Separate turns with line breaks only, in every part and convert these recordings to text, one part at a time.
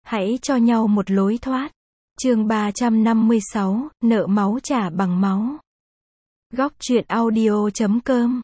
Hãy cho nhau một lối thoát. Chương 356, nợ máu trả bằng máu. Góc truyện audio.com.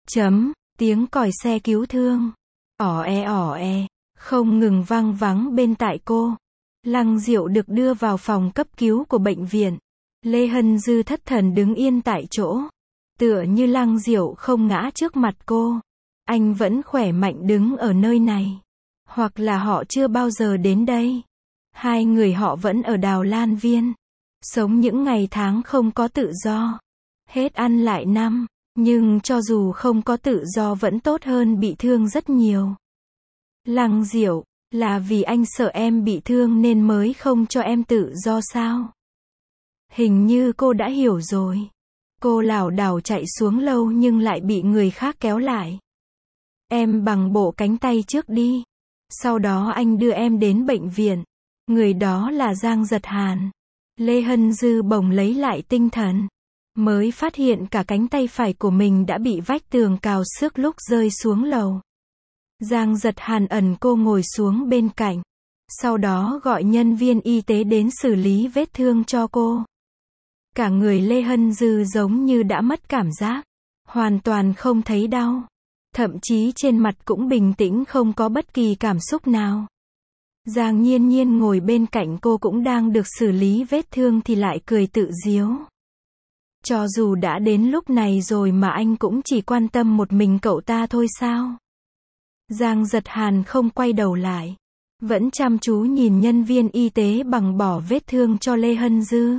Tiếng còi xe cứu thương. ỏ e, không ngừng vang vắng bên tai cô. Lăng Diệu được đưa vào phòng cấp cứu của bệnh viện. Lê Hân Dư thất thần đứng yên tại chỗ. Tựa như Lăng Diệu không ngã trước mặt cô. Anh vẫn khỏe mạnh đứng ở nơi này. Hoặc là họ chưa bao giờ đến đây. Hai người họ vẫn ở Đào Lan Viên. Sống những ngày tháng không có tự do. Hết ăn lại năm. Nhưng cho dù không có tự do vẫn tốt hơn bị thương rất nhiều. Lăng Diệu, là vì anh sợ em bị thương nên mới không cho em tự do sao? Hình như cô đã hiểu rồi. Cô lảo đảo chạy xuống lâu nhưng lại bị người khác kéo lại. Em bằng bộ cánh tay trước đi. Sau đó anh đưa em đến bệnh viện. Người đó là Giang Giật Hàn. Lê Hân Dư bỗng lấy lại tinh thần. Mới phát hiện cả cánh tay phải của mình đã bị vách tường cào xước lúc rơi xuống lầu. Giang Giật Hàn ẩn cô ngồi xuống bên cạnh. Sau đó gọi nhân viên y tế đến xử lý vết thương cho cô. Cả người Lê Hân Dư giống như đã mất cảm giác. Hoàn toàn không thấy đau. Thậm chí trên mặt cũng bình tĩnh không có bất kỳ cảm xúc nào. Giang Nhiên Nhiên ngồi bên cạnh cô cũng đang được xử lý vết thương thì lại cười tự giễu. Cho dù đã đến lúc này rồi mà anh cũng chỉ quan tâm một mình cậu ta thôi sao? Giang Giật Hàn không quay đầu lại. Vẫn chăm chú nhìn nhân viên y tế bằng bỏ vết thương cho Lê Hân Dư.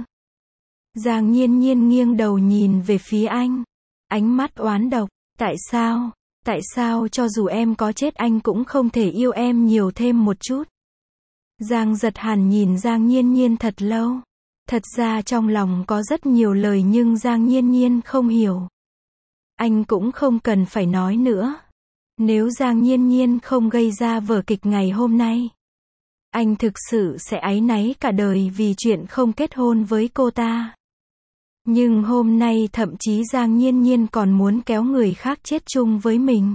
Giang Nhiên Nhiên nghiêng đầu nhìn về phía anh. Ánh mắt oán độc. Tại sao? Tại sao cho dù em có chết anh cũng không thể yêu em nhiều thêm một chút? Giang Giật Hàn nhìn Giang Nhiên Nhiên thật lâu. Thật ra trong lòng có rất nhiều lời nhưng Giang Nhiên Nhiên không hiểu. Anh cũng không cần phải nói nữa. Nếu Giang Nhiên Nhiên không gây ra vở kịch ngày hôm nay, anh thực sự sẽ áy náy cả đời vì chuyện không kết hôn với cô ta. Nhưng hôm nay thậm chí Giang Nhiên Nhiên còn muốn kéo người khác chết chung với mình.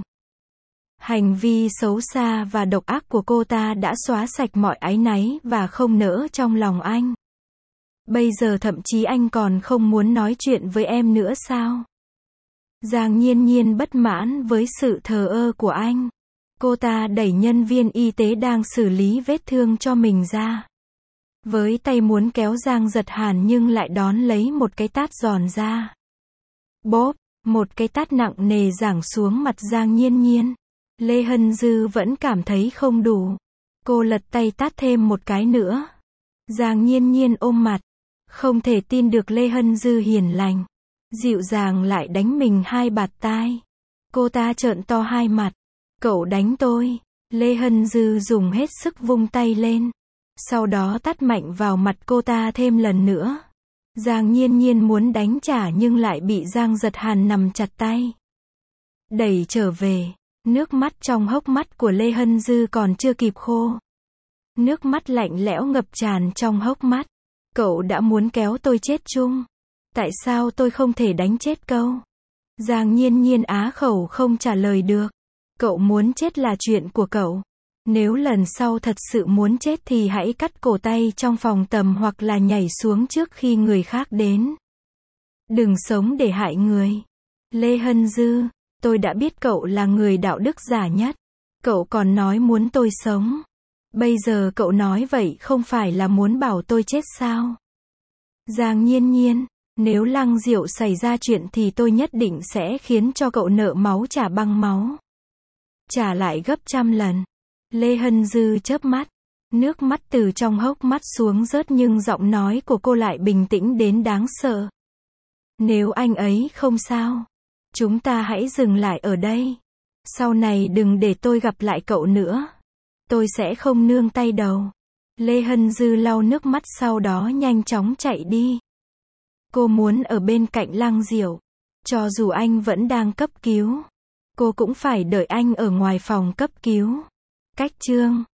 Hành vi xấu xa và độc ác của cô ta đã xóa sạch mọi áy náy và không nỡ trong lòng anh. Bây giờ thậm chí anh còn không muốn nói chuyện với em nữa sao? Giang Nhiên Nhiên bất mãn với sự thờ ơ của anh. Cô ta đẩy nhân viên y tế đang xử lý vết thương cho mình ra. Với tay muốn kéo Giang Giật Hàn nhưng lại đón lấy một cái tát giòn ra. Bốp, một cái tát nặng nề giáng xuống mặt Giang Nhiên Nhiên. Lê Hân Dư vẫn cảm thấy không đủ. Cô lật tay tát thêm một cái nữa. Giang Nhiên Nhiên ôm mặt. Không thể tin được Lê Hân Dư hiền lành. Dịu dàng lại đánh mình hai bạt tai. Cô ta trợn to hai mặt. Cậu đánh tôi. Lê Hân Dư dùng hết sức vung tay lên. Sau đó tát mạnh vào mặt cô ta thêm lần nữa. Giang Nhiên Nhiên muốn đánh trả nhưng lại bị Giang Giật Hàn nắm chặt tay. Đẩy trở về. Nước mắt trong hốc mắt của Lê Hân Dư còn chưa kịp khô. Nước mắt lạnh lẽo ngập tràn trong hốc mắt. Cậu đã muốn kéo tôi chết chung. Tại sao tôi không thể đánh chết cậu? Giang Nhiên Nhiên á khẩu không trả lời được. Cậu muốn chết là chuyện của cậu. Nếu lần sau thật sự muốn chết thì hãy cắt cổ tay trong phòng tầm hoặc là nhảy xuống trước khi người khác đến. Đừng sống để hại người. Lê Hân Dư, tôi đã biết cậu là người đạo đức giả nhất. Cậu còn nói muốn tôi sống. Bây giờ cậu nói vậy không phải là muốn bảo tôi chết sao? Giang Nhiên Nhiên, nếu Lăng Diệu xảy ra chuyện thì tôi nhất định sẽ khiến cho cậu nợ máu trả bằng máu. Trả lại gấp trăm lần. Lê Hân Dư chớp mắt. Nước mắt từ trong hốc mắt xuống rớt nhưng giọng nói của cô lại bình tĩnh đến đáng sợ. Nếu anh ấy không sao, chúng ta hãy dừng lại ở đây. Sau này đừng để tôi gặp lại cậu nữa. Tôi sẽ không nương tay đâu. Lê Hân Dư lau nước mắt sau đó nhanh chóng chạy đi. Cô muốn ở bên cạnh Lăng Diệu. Cho dù anh vẫn đang cấp cứu, cô cũng phải đợi anh ở ngoài phòng cấp cứu. Cách chương